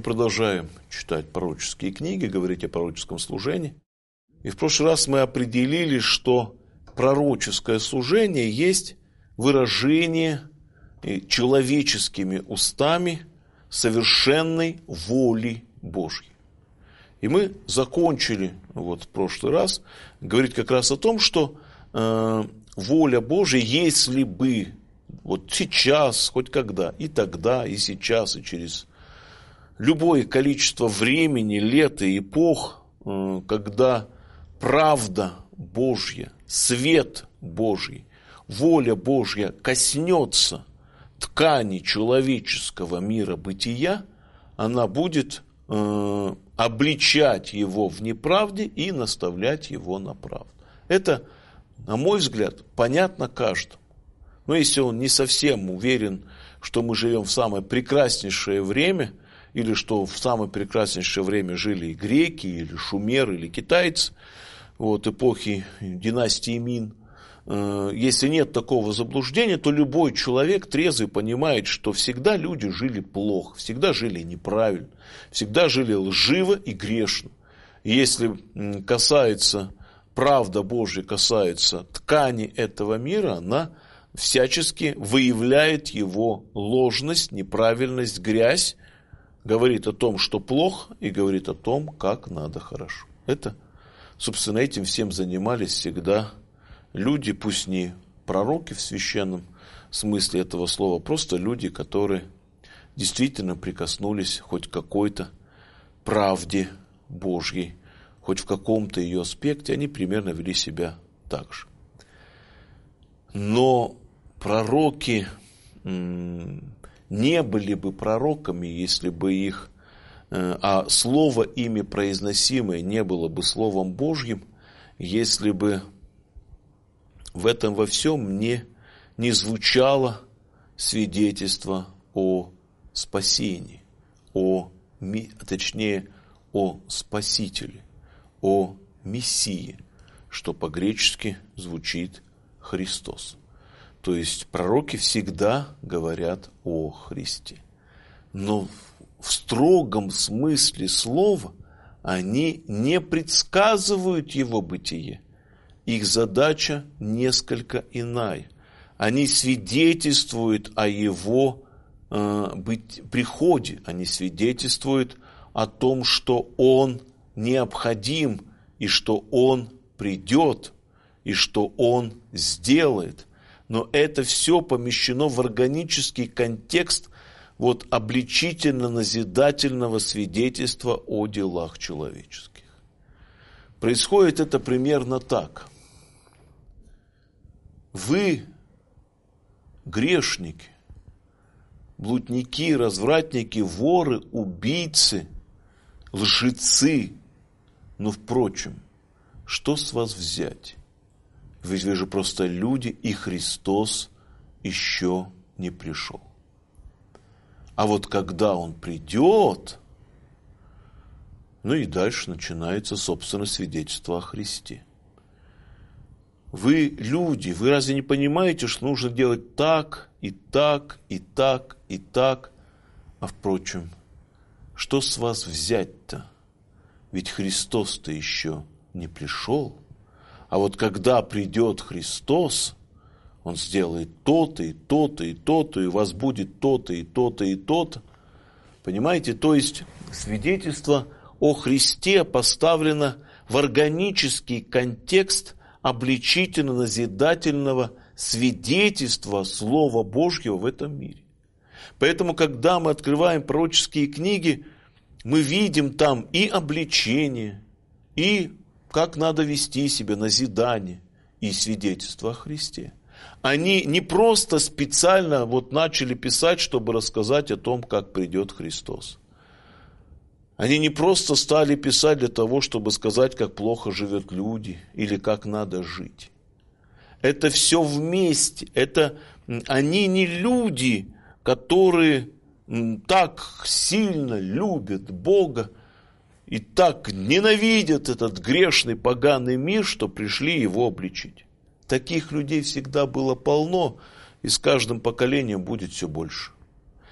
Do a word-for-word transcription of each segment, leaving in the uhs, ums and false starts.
продолжаем читать пророческие книги, говорить о пророческом служении. И в прошлый раз мы определили, что пророческое служение есть выражение человеческими устами совершенной воли Божьей. И мы закончили вот в прошлый раз говорить как раз о том, что э, воля Божья, если бы вот сейчас, хоть когда, и тогда, и сейчас, и через любое количество времени, лет и эпох, э, когда правда Божья, свет Божий, воля Божья коснется ткани человеческого мира бытия, она будет э, обличать его в неправде и наставлять его на правду. Это, на мой взгляд, понятно каждому. Но если он не совсем уверен, что мы живем в самое прекраснейшее время, или что в самое прекраснейшее время жили и греки, или шумеры, или китайцы, вот, эпохи династии Мин, если нет такого заблуждения, то любой человек трезвый понимает, что всегда люди жили плохо, всегда жили неправильно, всегда жили лживо и грешно. И если касается, правда Божья касается ткани этого мира, она всячески выявляет его ложность, неправильность, грязь, говорит о том, что плохо, и говорит о том, как надо хорошо. Это, собственно, этим всем занимались всегда люди, пусть не пророки в священном смысле этого слова, просто люди, которые действительно прикоснулись хоть к какой-то правде Божьей, хоть в каком-то ее аспекте, они примерно вели себя так же. Но пророки не были бы пророками, если бы их, а слово ими произносимое не было бы Словом Божьим, если бы в этом во всем не, не звучало свидетельство о спасении, о, точнее, о Спасителе, о Мессии, что по-гречески звучит Христос. То есть пророки всегда говорят о Христе. Но в строгом смысле слова они не предсказывают его бытие. Их задача несколько иная. Они свидетельствуют о его э, быть, приходе. Они свидетельствуют о том, что он необходим, и что он придет, и что он сделает. Но это все помещено в органический контекст вот, обличительно-назидательного свидетельства о делах человеческих. Происходит это примерно так. Вы, грешники, блудники, развратники, воры, убийцы, лжецы, но, впрочем, что с вас взять? Ведь вы же просто люди, и Христос еще не пришел. А вот когда Он придет, ну и дальше начинается, собственно, свидетельство о Христе. Вы люди, вы разве не понимаете, что нужно делать так, и так, и так, и так? А впрочем, что с вас взять-то? Ведь Христос-то еще не пришел. А вот когда придет Христос, Он сделает то-то, и то-то, и то-то, и у вас будет то-то, и то-то, и то-то. Понимаете? То есть свидетельство о Христе поставлено в органический контекст обличительно-назидательного свидетельства Слова Божьего в этом мире. Поэтому, когда мы открываем пророческие книги, мы видим там и обличение, и как надо вести себя, назидание, и свидетельство о Христе. Они не просто специально вот начали писать, чтобы рассказать о том, как придет Христос. Они не просто стали писать для того, чтобы сказать, как плохо живут люди или как надо жить. Это все вместе. Это, они не люди, которые так сильно любят Бога и так ненавидят этот грешный, поганый мир, что пришли его обличить. Таких людей всегда было полно, и с каждым поколением будет все больше.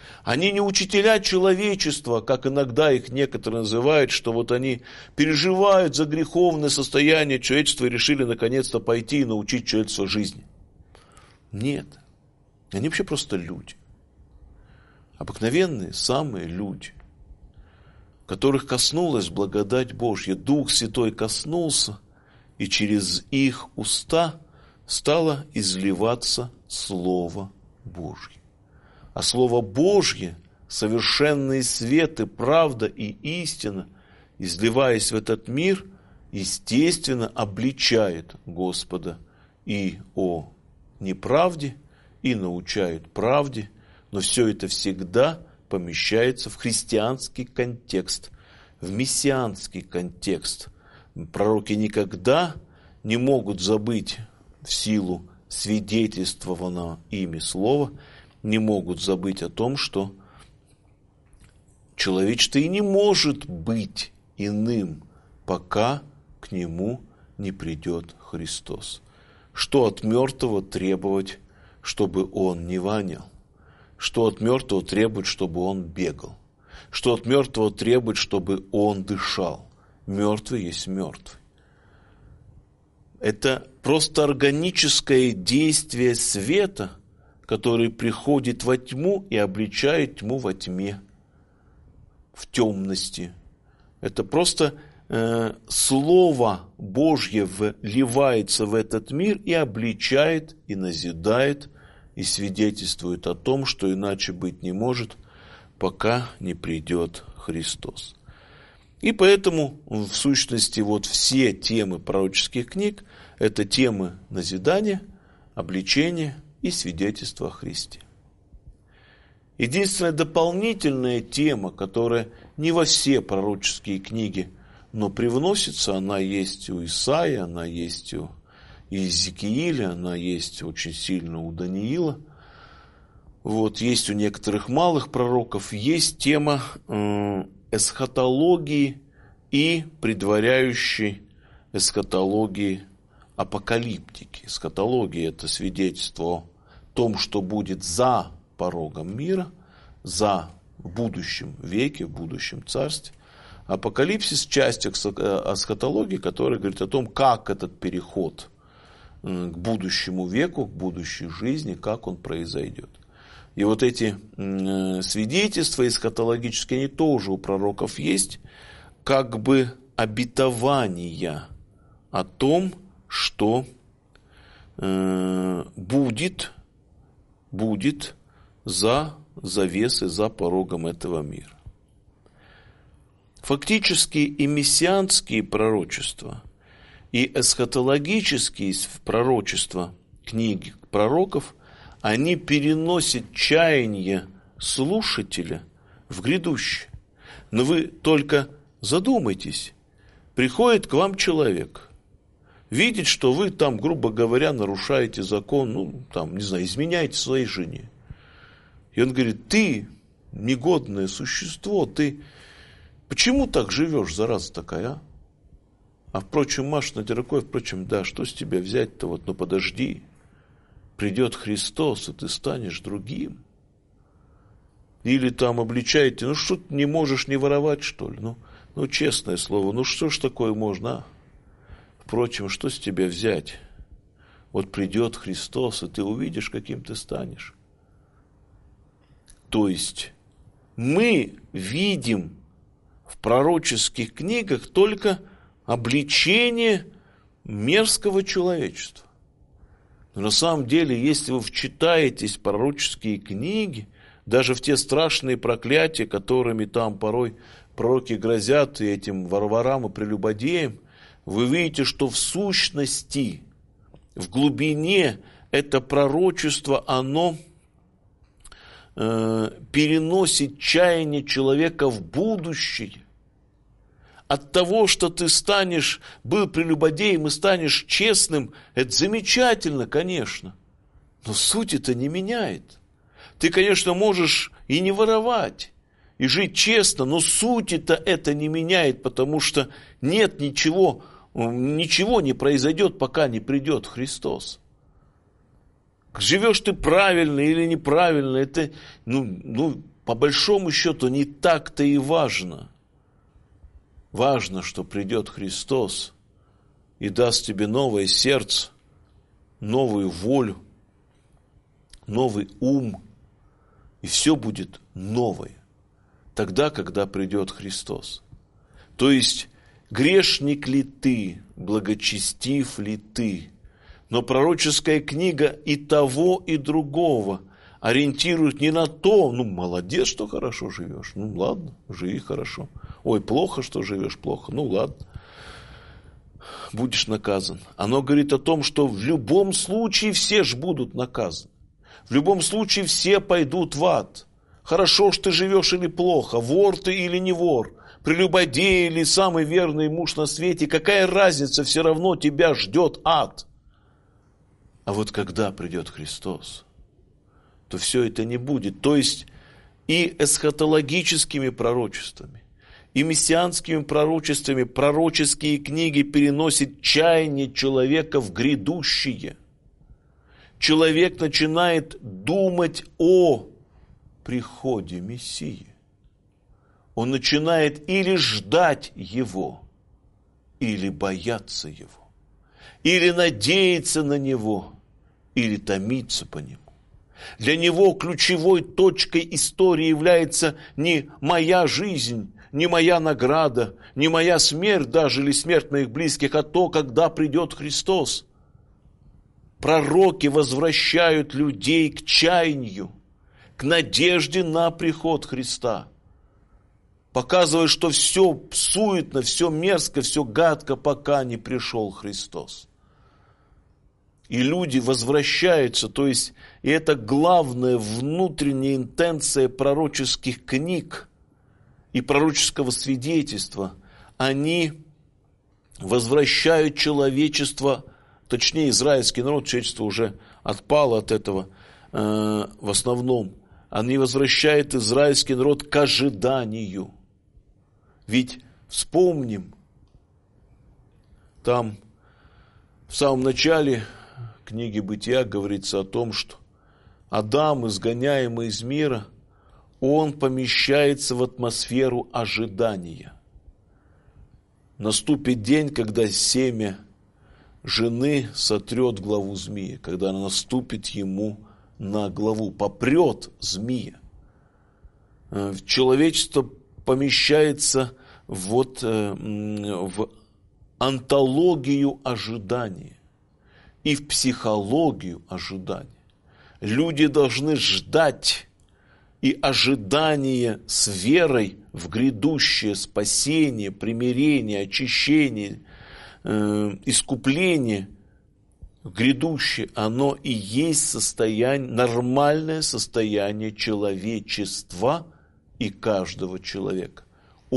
Они не учителя человечества, как иногда их некоторые называют, что вот они переживают за греховное состояние человечества и решили наконец-то пойти и научить человечество жизни. Нет. Они вообще просто люди. Обыкновенные, самые люди, которых коснулась благодать Божья. Дух Святой коснулся, и через их уста стало изливаться Слово Божье. А Слово Божье, совершенный свет и правда и истина, изливаясь в этот мир, естественно, обличает Господа и о неправде, и научает правде, но все это всегда помещается в христианский контекст, в мессианский контекст. Пророки никогда не могут забыть в силу свидетельствованного ими слова, не могут забыть о том, что человечество и не может быть иным, пока к нему не придет Христос. Что от мертвого требовать, чтобы он не вонял? Что от мертвого требует, чтобы он бегал? Что от мертвого требует, чтобы он дышал? Мертвый есть мертвый. Это просто органическое действие света, который приходит во тьму и обличает тьму во тьме, в темности. Это просто э, Слово Божье вливается в этот мир и обличает, и назидает, и свидетельствует о том, что иначе быть не может, пока не придет Христос. И поэтому, в сущности, вот все темы пророческих книг – это темы назидания, обличения и свидетельства о Христе. Единственная дополнительная тема, которая не во все пророческие книги, но привносится, она есть у Исаии, она есть у Иезекииля, она есть очень сильно у Даниила. Вот, есть у некоторых малых пророков, есть тема э, эсхатологии и предваряющей эсхатологии апокалиптики. Эсхатология – это свидетельство о том, что будет за порогом мира, за в будущем веке, в будущем царстве. Апокалипсис – часть эсхатологии, которая говорит о том, как этот переход к будущему веку, к будущей жизни, как он произойдет. И вот эти свидетельства эсхатологические, они тоже у пророков есть, как бы обетования о том, что э, будет, будет за завесой, за порогом этого мира. Фактически и мессианские пророчества, и эсхатологические пророчества книги пророков, они переносят чаяние слушателя в грядущее. Но вы только задумайтесь, приходит к вам человек, видит, что вы там, грубо говоря, нарушаете закон, ну, там, не знаю, изменяете своей жене. И он говорит: ты негодное существо, ты почему так живешь, зараза такая, а? А впрочем, машет на тебя рукой, впрочем, да, что с тебя взять-то, вот, ну подожди, придет Христос, и ты станешь другим. Или там обличаете: ну что ты не можешь не воровать, что ли? Ну, ну честное слово, ну что ж такое можно, а? Впрочем, что с тебя взять? Вот придет Христос, и ты увидишь, каким ты станешь. То есть мы видим в пророческих книгах только обличение мерзкого человечества. Но на самом деле, если вы вчитаетесь в пророческие книги, даже в те страшные проклятия, которыми там порой пророки грозят и этим варварам и прелюбодеям, вы видите, что в сущности, в глубине это пророчество, оно э, переносит чаяние человека в будущее. От того, что ты станешь, был прелюбодеем и станешь честным, это замечательно, конечно, но суть это не меняет. Ты, конечно, можешь и не воровать, и жить честно, но суть это, это не меняет, потому что нет ничего, ничего не произойдет, пока не придет Христос. Живешь ты правильно или неправильно, это, ну, ну, по большому счету не так-то и важно. Важно, что придет Христос и даст тебе новое сердце, новую волю, новый ум, и все будет новое, тогда, когда придет Христос. То есть, грешник ли ты, благочестив ли ты, но пророческая книга и того, и другого ориентирует не на то, ну, молодец, что хорошо живешь, ну, ладно, живи хорошо. Ой, плохо, что живешь, плохо, ну, ладно, будешь наказан. Оно говорит о том, что в любом случае все ж будут наказаны. В любом случае все пойдут в ад. Хорошо, что ты живешь или плохо, вор ты или не вор, прелюбодей или самый верный муж на свете, какая разница, все равно тебя ждет ад. А вот когда придет Христос, то все это не будет. То есть и эсхатологическими пророчествами, и мессианскими пророчествами пророческие книги переносят чаяние человека в грядущее. Человек начинает думать о приходе Мессии. Он начинает или ждать Его, или бояться Его, или надеяться на Него, или томиться по Нему. Для него ключевой точкой истории является не моя жизнь, не моя награда, не моя смерть даже, или смерть моих близких, а то, когда придет Христос. Пророки возвращают людей к чаянию, к надежде на приход Христа. Показывая, что все суетно, все мерзко, все гадко, пока не пришел Христос. И люди возвращаются, то есть, и это главная внутренняя интенция пророческих книг и пророческого свидетельства. Они возвращают человечество, точнее, израильский народ, человечество уже отпало от этого э, в основном. Они возвращают израильский народ к ожиданию. Ведь вспомним, там в самом начале книги Бытия говорится о том, что Адам, изгоняемый из мира, он помещается в атмосферу ожидания. Наступит день, когда семя жены сотрет главу змея, когда она наступит ему на главу, попрет змея. Человечество помещается вот в антологию ожидания и в психологию ожидания. Люди должны ждать, и ожидание с верой в грядущее спасение, примирение, очищение, э, искупление, грядущее, оно и есть состояние, нормальное состояние человечества и каждого человека.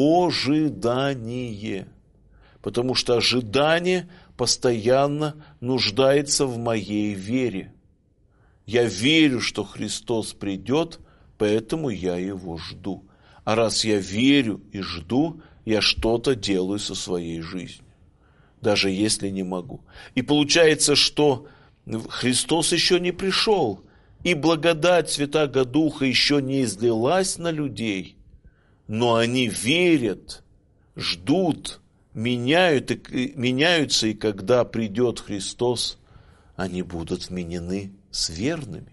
Ожидание. Потому что ожидание постоянно нуждается в моей вере. Я верю, что Христос придет, поэтому я Его жду. А раз я верю и жду, я что-то делаю со своей жизнью, даже если не могу. И получается, что Христос еще не пришел, и благодать Святаго Духа еще не излилась на людей, но они верят, ждут, меняют, и, меняются, и когда придет Христос, они будут вменены с верными.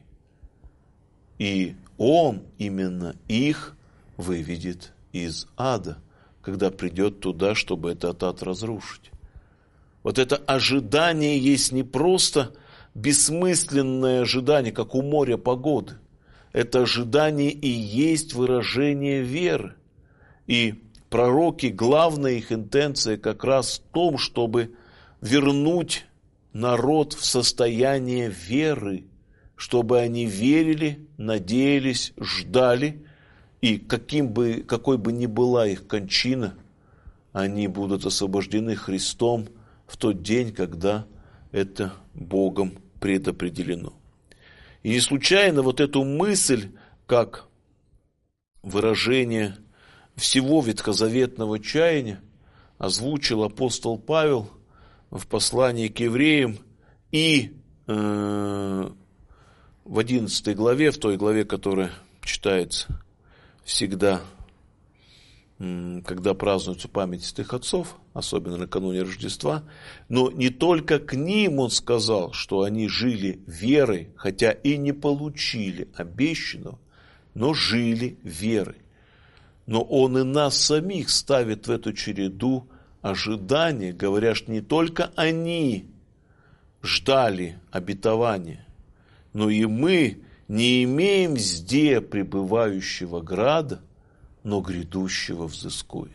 И Он именно их выведет из ада, когда придет туда, чтобы этот ад разрушить. Вот это ожидание есть не просто бессмысленное ожидание, как у моря погоды. Это ожидание и есть выражение веры. И пророки, главная их интенция как раз в том, чтобы вернуть народ в состояние веры, чтобы они верили, надеялись, ждали, и каким бы, какой бы ни была их кончина, они будут освобождены Христом в тот день, когда это Богом предопределено. И не случайно вот эту мысль, как выражение всего ветхозаветного чаяния, озвучил апостол Павел в послании к евреям и э, в одиннадцатой главе, в той главе, которая читается всегда, когда празднуется память святых отцов, особенно накануне Рождества, но не только к ним он сказал, что они жили верой, хотя и не получили обещанного, но жили верой. Но он и нас самих ставит в эту череду ожидания, говоря, что не только они ждали обетования, но и мы не имеем зде пребывающего града, но грядущего взыскуем.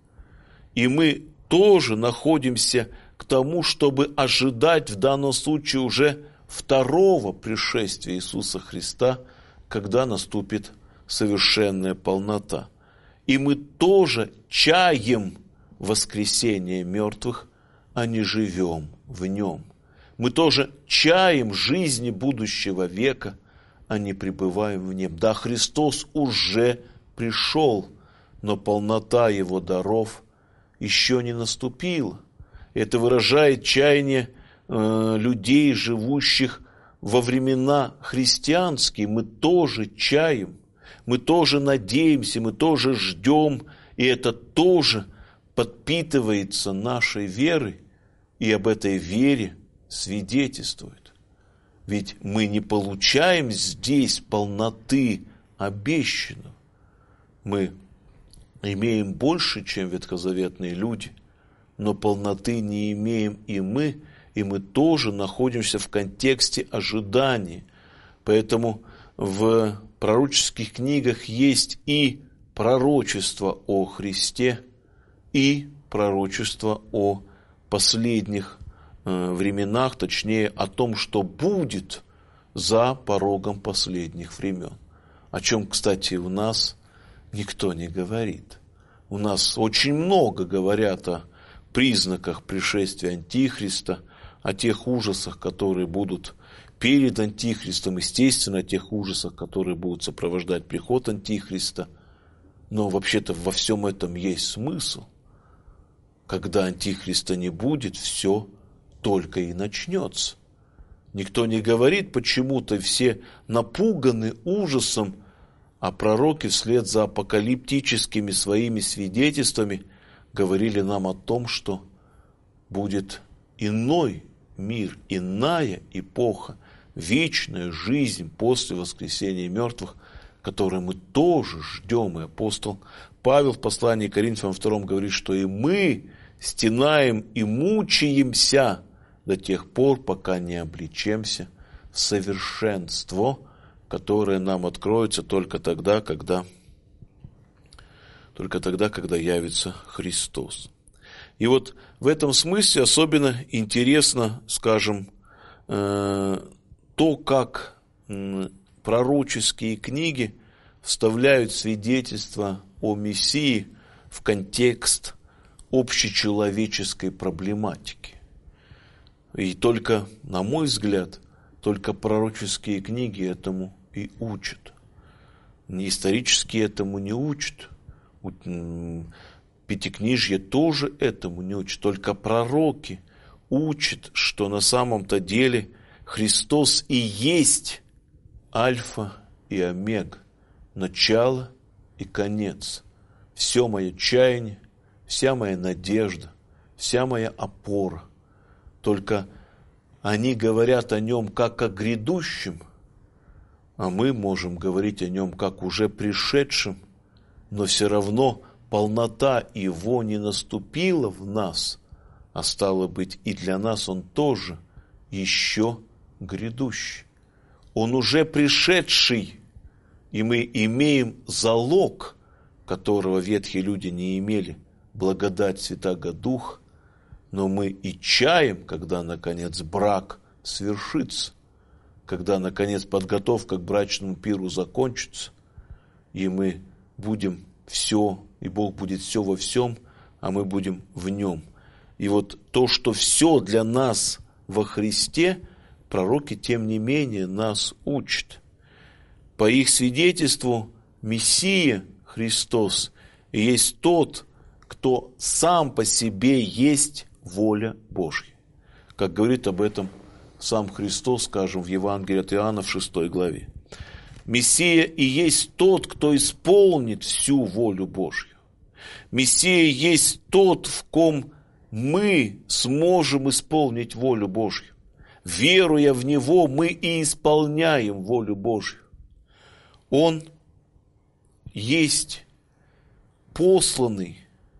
И мы тоже находимся к тому, чтобы ожидать в данном случае уже второго пришествия Иисуса Христа, когда наступит совершенная полнота. И мы тоже чаем воскресения мертвых, а не живем в нем. Мы тоже чаем жизни будущего века, а не пребываем в нем. Да, Христос уже пришел, но полнота Его даров еще не наступила. Это выражает чаяние э, людей, живущих во времена христианские. Мы тоже чаем, мы тоже надеемся, мы тоже ждем, и это тоже подпитывается нашей верой, и об этой вере свидетельствует. Ведь мы не получаем здесь полноты обещанного. Мы имеем больше, чем ветхозаветные люди, но полноты не имеем и мы, и мы тоже находимся в контексте ожидания. Поэтому в пророческих книгах есть и пророчество о Христе, и пророчество о последних э, временах, точнее о том, что будет за порогом последних времен. О чем, кстати, у нас никто не говорит. У нас очень много говорят о признаках пришествия Антихриста, о тех ужасах, которые будут перед Антихристом, естественно, о тех ужасах, которые будут сопровождать приход Антихриста. Но вообще-то во всем этом есть смысл. Когда Антихриста не будет, все только и начнется. Никто не говорит почему-то, все напуганы ужасом, а пророки вслед за апокалиптическими своими свидетельствами говорили нам о том, что будет иной мир, иная эпоха, вечная жизнь после воскресения мертвых, которую мы тоже ждем. И апостол Павел в послании к Коринфянам втором говорит, что и мы стенаем и мучаемся до тех пор, пока не облечемся в совершенство, которое нам откроется только тогда, когда, только тогда, когда явится Христос. И вот в этом смысле особенно интересно, скажем, то, как пророческие книги вставляют свидетельства о Мессии в контекст общечеловеческой проблематики. И только, на мой взгляд, только пророческие книги этому и учат. Исторические этому не учат. Пятикнижье тоже этому не учат. Только пророки учат, что на самом-то деле Христос и есть альфа и омега, начало и конец. Все мое чаяние, вся моя надежда, вся моя опора. Только они говорят о нем как о грядущем, а мы можем говорить о нем как уже пришедшем, но все равно полнота его не наступила в нас, а стало быть, и для нас он тоже еще грядущий. Он уже пришедший, и мы имеем залог, которого ветхие люди не имели, благодать Святаго Духа, но мы и чаем, когда, наконец, брак свершится, когда, наконец, подготовка к брачному пиру закончится, и мы будем все, и Бог будет все во всем, а мы будем в нем. И вот то, что все для нас во Христе, пророки, тем не менее, нас учат. По их свидетельству, Мессия Христос есть тот, кто сам по себе есть воля Божья. Как говорит об этом сам Христос, скажем, в Евангелии от Иоанна в шестой главе. Мессия и есть тот, кто исполнит всю волю Божью. Мессия есть тот, в ком мы сможем исполнить волю Божью. Веруя в Него, мы и исполняем волю Божью. Он есть посланный,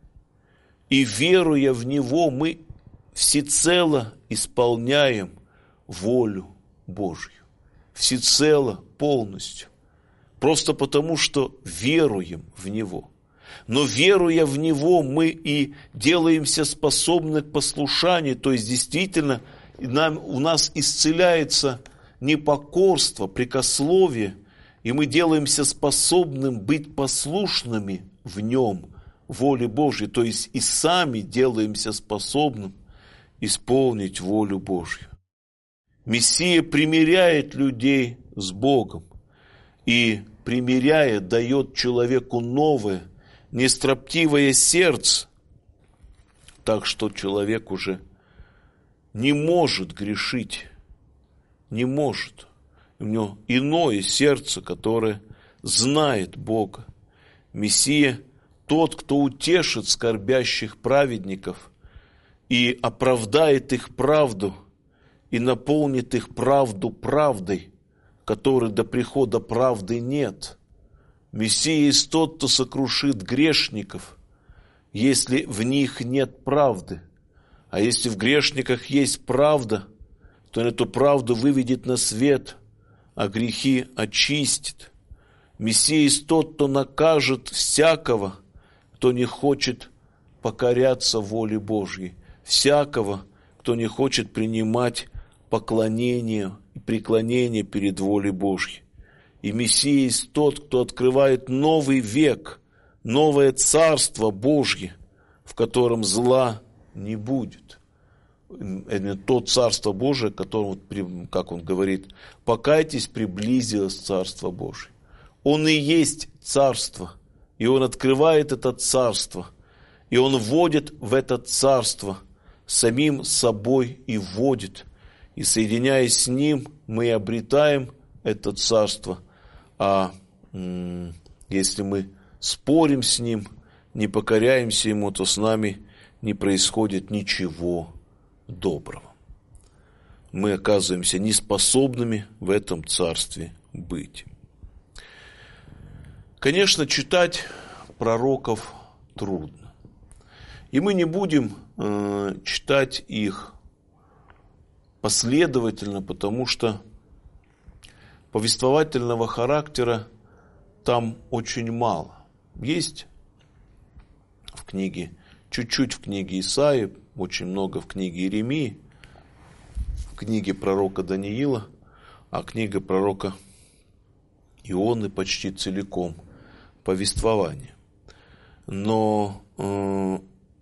и веруя в Него, мы всецело исполняем волю Божью. Всецело, полностью. Просто потому, что веруем в Него. Но веруя в Него, мы и делаемся способны к послушанию, то есть действительно нам, у нас исцеляется непокорство, прекословие, и мы делаемся способным быть послушными в Нем, воле Божьей, то есть и сами делаемся способным исполнить волю Божью. Мессия примиряет людей с Богом и, примиряя, дает человеку новое, нестроптивое сердце, так что человек уже не может грешить, не может. У него иное сердце, которое знает Бога. Мессия – тот, кто утешит скорбящих праведников и оправдает их правду, и наполнит их правду правдой, которой до прихода правды нет. Мессия есть тот, кто сокрушит грешников, если в них нет правды. А если в грешниках есть правда, то он эту правду выведет на свет, а грехи очистит. Мессия есть тот, кто накажет всякого, кто не хочет покоряться воле Божьей, всякого, кто не хочет принимать поклонение и преклонение перед волей Божьей. И Мессия есть тот, кто открывает новый век, новое царство Божье, в котором зла не будет. Это то царство Божие, которому, как он говорит, покайтесь, приблизилось царство Божие. Он и есть царство, и он открывает это царство, и он вводит в это царство самим собой и вводит. И соединяясь с ним, мы обретаем это царство. А м- если мы спорим с ним, не покоряемся ему, то с нами не происходит ничего доброго. Мы оказываемся неспособными в этом царстве быть. Конечно, читать пророков трудно. И мы не будем э, читать их последовательно, потому что повествовательного характера там очень мало. Есть в книге, чуть-чуть в книге Исаии, очень много в книге Иеремии, в книге пророка Даниила, а книга пророка Ионы почти целиком повествование. Но э,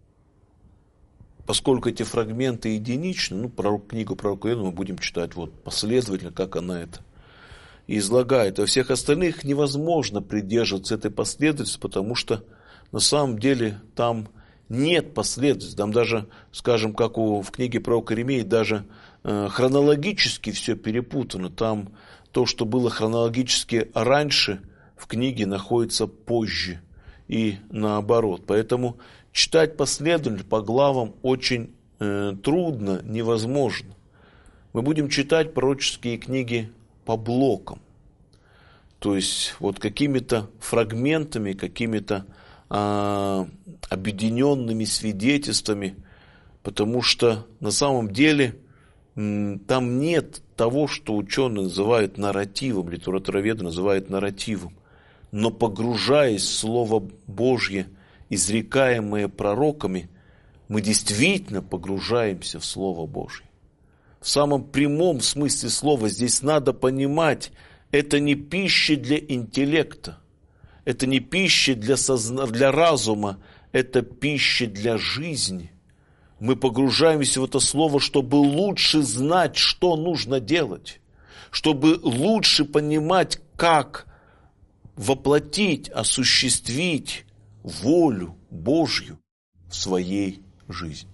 поскольку эти фрагменты единичны, ну, пророк, книгу пророка Ионы мы будем читать вот последовательно, как она это излагает. Во всех остальных невозможно придерживаться этой последовательности, потому что на самом деле там нет последовательности. Там даже, скажем, как у, в книге пророка Иеремии, даже э, хронологически все перепутано. Там то, что было хронологически раньше, в книге находится позже и наоборот. Поэтому читать последовательно по главам очень э, трудно, невозможно. Мы будем читать пророческие книги по блокам. То есть вот какими-то фрагментами, какими-то а, объединенными свидетельствами, потому что на самом деле м, там нет того, что ученые называют нарративом, литературоведы называют нарративом. Но погружаясь в Слово Божье, изрекаемое пророками, мы действительно погружаемся в Слово Божье. В самом прямом смысле слова здесь надо понимать, это не пища для интеллекта, это не пища для, созна... для разума, это пища для жизни. Мы погружаемся в это слово, чтобы лучше знать, что нужно делать, чтобы лучше понимать, как воплотить, осуществить волю Божью в своей жизни.